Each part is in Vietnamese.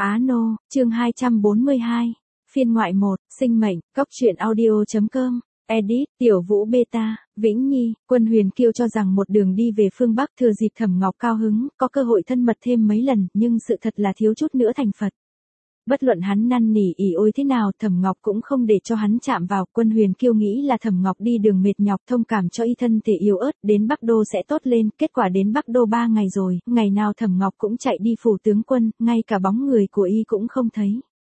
Á Nô, chương 242, phiên ngoại 1, sinh mệnh, cóc truyện audio.com, edit, Tiểu Vũ Beta, Vĩnh Nhi, Quân Huyền Kiêu cho rằng một đường đi về phương Bắc thừa dịp Thẩm Ngọc cao hứng, có cơ hội thân mật thêm mấy lần, nhưng sự thật là thiếu chút nữa thành Phật. Bất luận hắn năn nỉ ỉ ôi thế nào, Thẩm Ngọc cũng không để cho hắn chạm vào. Quân Huyền Kiêu nghĩ là Thẩm Ngọc đi đường mệt nhọc, thông cảm cho y thân thể yếu ớt, đến Bắc Đô sẽ tốt lên. Kết quả đến Bắc Đô 3 ngày rồi, ngày nào Thẩm Ngọc cũng chạy đi phủ tướng quân, ngay cả bóng người của y cũng không thấy.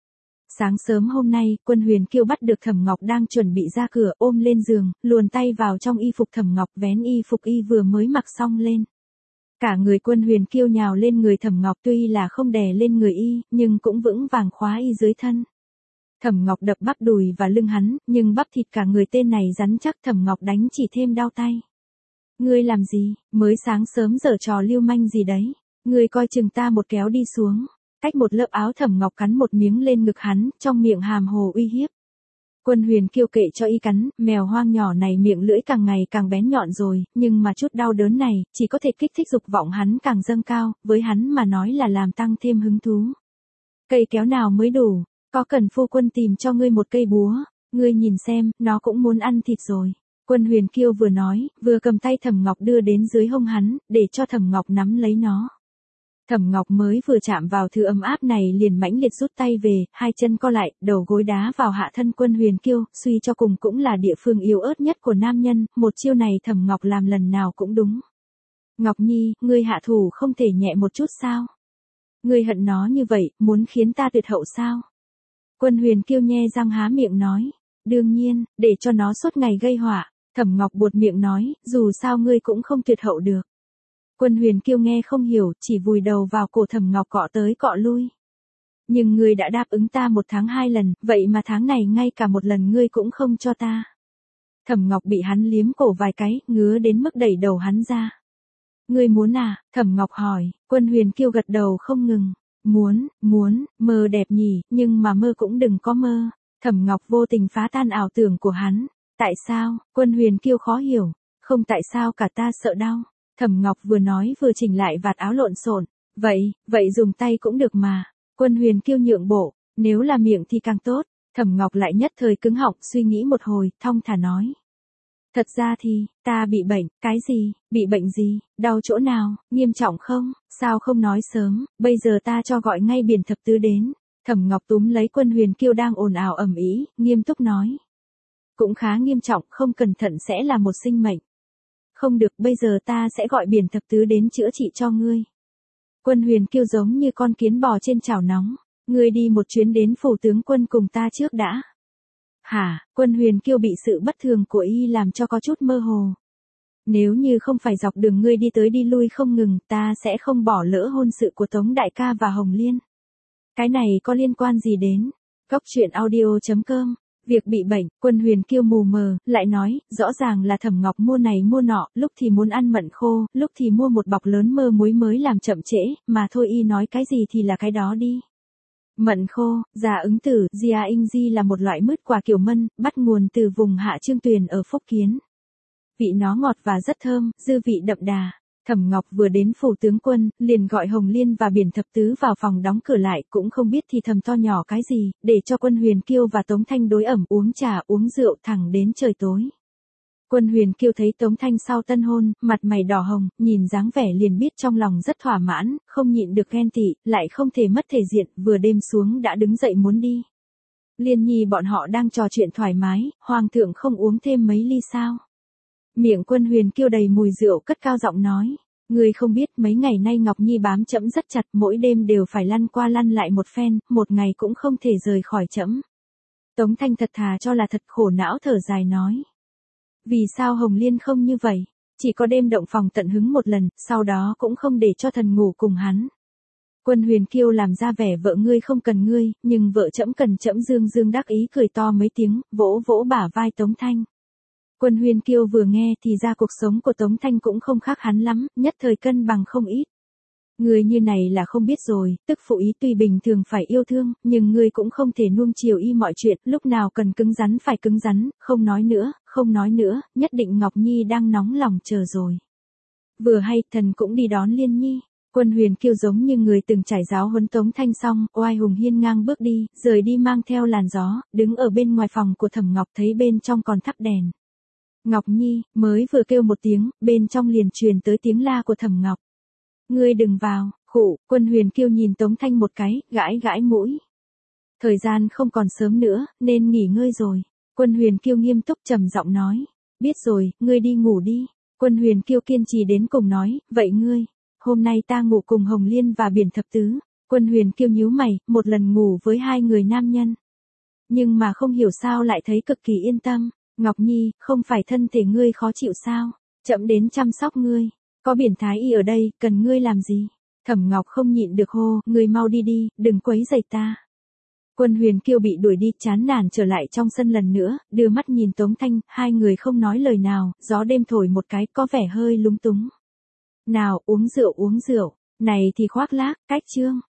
Sáng sớm hôm nay, Quân Huyền Kiêu bắt được Thẩm Ngọc đang chuẩn bị ra cửa, ôm lên giường, luồn tay vào trong y phục Thẩm Ngọc, vén y phục y vừa mới mặc xong lên. Cả người Quân Huyền Kiêu nhào lên người Thẩm Ngọc, tuy là không đè lên người y, nhưng cũng vững vàng khóa y dưới thân. Thẩm Ngọc đập bắp đùi và lưng hắn, nhưng bắp thịt cả người tên này rắn chắc, Thẩm Ngọc đánh chỉ thêm đau tay. Ngươi làm gì, mới sáng sớm giở trò lưu manh gì đấy, ngươi coi chừng ta một kéo đi xuống. Cách một lớp áo Thẩm Ngọc cắn một miếng lên ngực hắn, trong miệng hàm hồ uy hiếp. Quân Huyền Kiêu kệ cho y cắn, mèo hoang nhỏ này miệng lưỡi càng ngày càng bén nhọn rồi, nhưng mà chút đau đớn này, chỉ có thể kích thích dục vọng hắn càng dâng cao, với hắn mà nói là làm tăng thêm hứng thú. Cây kéo nào mới đủ, có cần phu quân tìm cho ngươi một cây búa, ngươi nhìn xem, nó cũng muốn ăn thịt rồi. Quân Huyền Kiêu vừa nói, vừa cầm tay Thẩm Ngọc đưa đến dưới hông hắn, để cho Thẩm Ngọc nắm lấy nó. Thẩm Ngọc mới vừa chạm vào thứ ấm áp này liền mãnh liệt rút tay về, hai chân co lại, đầu gối đá vào hạ thân Quân Huyền Kiêu, suy cho cùng cũng là địa phương yếu ớt nhất của nam nhân, một chiêu này Thẩm Ngọc làm lần nào cũng đúng. Ngọc Nhi, ngươi hạ thủ không thể nhẹ một chút sao? Ngươi hận nó như vậy, muốn khiến ta tuyệt hậu sao? Quân Huyền Kiêu nhe răng há miệng nói, đương nhiên, để cho nó suốt ngày gây họa. Thẩm Ngọc buột miệng nói, dù sao ngươi cũng không tuyệt hậu được. Quân Huyền Kiêu nghe không hiểu, chỉ vùi đầu vào cổ Thẩm Ngọc cọ tới cọ lui. Nhưng ngươi đã đáp ứng ta 1 tháng 2 lần, vậy mà tháng này ngay cả một lần ngươi cũng không cho ta. Thẩm Ngọc bị hắn liếm cổ vài cái, ngứa đến mức đẩy đầu hắn ra. Ngươi muốn à? Thẩm Ngọc hỏi. Quân Huyền Kiêu gật đầu không ngừng. Muốn, mơ đẹp nhỉ, nhưng mà mơ cũng đừng có mơ. Thẩm Ngọc vô tình phá tan ảo tưởng của hắn. Tại sao? Quân Huyền Kiêu khó hiểu. Không tại sao cả, ta sợ đau. Thẩm Ngọc vừa nói vừa chỉnh lại vạt áo lộn xộn. Vậy dùng tay cũng được mà. Quân Huyền Kiêu nhượng bộ, nếu là miệng thì càng tốt. Thẩm Ngọc lại nhất thời cứng họng, suy nghĩ một hồi, thong thả nói. Thật ra thì, ta bị bệnh. Cái gì? Bị bệnh gì? Đau chỗ nào? Nghiêm trọng không? Sao không nói sớm, bây giờ ta cho gọi ngay Biển Thập Tứ đến. Thẩm Ngọc túm lấy Quân Huyền Kiêu đang ồn ào ầm ĩ, nghiêm túc nói. Cũng khá nghiêm trọng, không cẩn thận sẽ là một sinh mệnh. Không được, bây giờ ta sẽ gọi Biển Thập Tứ đến chữa trị cho ngươi. Quân Huyền Kiêu giống như con kiến bò trên chảo nóng. Ngươi đi một chuyến đến phủ tướng quân cùng ta trước đã. Hả? Quân Huyền Kiêu bị sự bất thường của y làm cho có chút mơ hồ. Nếu như không phải dọc đường ngươi đi tới đi lui không ngừng, ta sẽ không bỏ lỡ hôn sự của Tống Đại ca và Hồng Liên. Cái này có liên quan gì đến? Cóc truyện audio.com. Việc bị bệnh, Quân Huyền Kiêu mù mờ, lại nói, rõ ràng là Thẩm Ngọc mua này mua nọ, lúc thì muốn ăn mận khô, lúc thì mua một bọc lớn mơ muối mới làm chậm trễ, mà thôi y nói cái gì thì là cái đó đi. Mận khô, già ứng tử, Gia Inh Di là một loại mứt quả kiểu mân, bắt nguồn từ vùng Hạ Trương Tuyền ở Phúc Kiến. Vị nó ngọt và rất thơm, dư vị đậm đà. Thẩm Ngọc vừa đến phủ tướng quân, liền gọi Hồng Liên và Biển Thập Tứ vào phòng đóng cửa lại, cũng không biết thì thầm to nhỏ cái gì, để cho Quân Huyền Kiêu và Tống Thanh đối ẩm uống trà uống rượu thẳng đến trời tối. Quân Huyền Kiêu thấy Tống Thanh sau tân hôn, mặt mày đỏ hồng, nhìn dáng vẻ liền biết trong lòng rất thỏa mãn, không nhịn được ghen tị, lại không thể mất thể diện, vừa đêm xuống đã đứng dậy muốn đi. Liên Nhi bọn họ đang trò chuyện thoải mái, Hoàng thượng không uống thêm mấy ly sao? Miệng Quân Huyền Kiêu đầy mùi rượu cất cao giọng nói. Ngươi không biết mấy ngày nay Ngọc Nhi bám trẫm rất chặt, mỗi đêm đều phải lăn qua lăn lại một phen, một ngày cũng không thể rời khỏi trẫm. Tống Thanh thật thà cho là thật, khổ não thở dài nói. Vì sao Hồng Liên không như vậy? Chỉ có đêm động phòng tận hứng một lần, sau đó cũng không để cho thần ngủ cùng hắn. Quân Huyền Kiêu làm ra vẻ vợ ngươi không cần ngươi, nhưng vợ trẫm cần trẫm, dương dương đắc ý cười to mấy tiếng, vỗ vỗ bả vai Tống Thanh. Quân Huyền Kiêu vừa nghe thì ra cuộc sống của Tống Thanh cũng không khác hắn lắm, nhất thời cân bằng không ít. Người như này là không biết rồi, tức phụ ý tuy bình thường phải yêu thương, nhưng ngươi cũng không thể nuông chiều y mọi chuyện, lúc nào cần cứng rắn phải cứng rắn, không nói nữa, nhất định Ngọc Nhi đang nóng lòng chờ rồi. Vừa hay, thần cũng đi đón Liên Nhi. Quân Huyền Kiêu giống như người từng trải giáo huấn Tống Thanh xong, oai hùng hiên ngang bước đi, rời đi mang theo làn gió, đứng ở bên ngoài phòng của Thẩm Ngọc thấy bên trong còn thắp đèn. Ngọc Nhi, mới vừa kêu một tiếng, bên trong liền truyền tới tiếng la của Thẩm Ngọc. Ngươi đừng vào, khụ, Quân Huyền Kiêu nhìn Tống Thanh một cái, gãi gãi mũi. Thời gian không còn sớm nữa, nên nghỉ ngơi rồi. Quân Huyền Kiêu nghiêm túc trầm giọng nói. Biết rồi, ngươi đi ngủ đi. Quân Huyền Kiêu kiên trì đến cùng nói, vậy ngươi, hôm nay ta ngủ cùng Hồng Liên và Biển Thập Tứ. Quân Huyền Kiêu nhíu mày, một lần ngủ với hai người nam nhân. Nhưng mà không hiểu sao lại thấy cực kỳ yên tâm. Ngọc Nhi, không phải thân thể ngươi khó chịu sao? Chậm đến chăm sóc ngươi. Có Biển Thái Y ở đây, cần ngươi làm gì? Thẩm Ngọc không nhịn được hô, ngươi mau đi đi, đừng quấy rầy ta. Quân Huyền Kiêu bị đuổi đi, chán nản trở lại trong sân lần nữa, đưa mắt nhìn Tống Thanh, hai người không nói lời nào, gió đêm thổi một cái, có vẻ hơi lúng túng. Nào, uống rượu, này thì khoác lác, cách chương.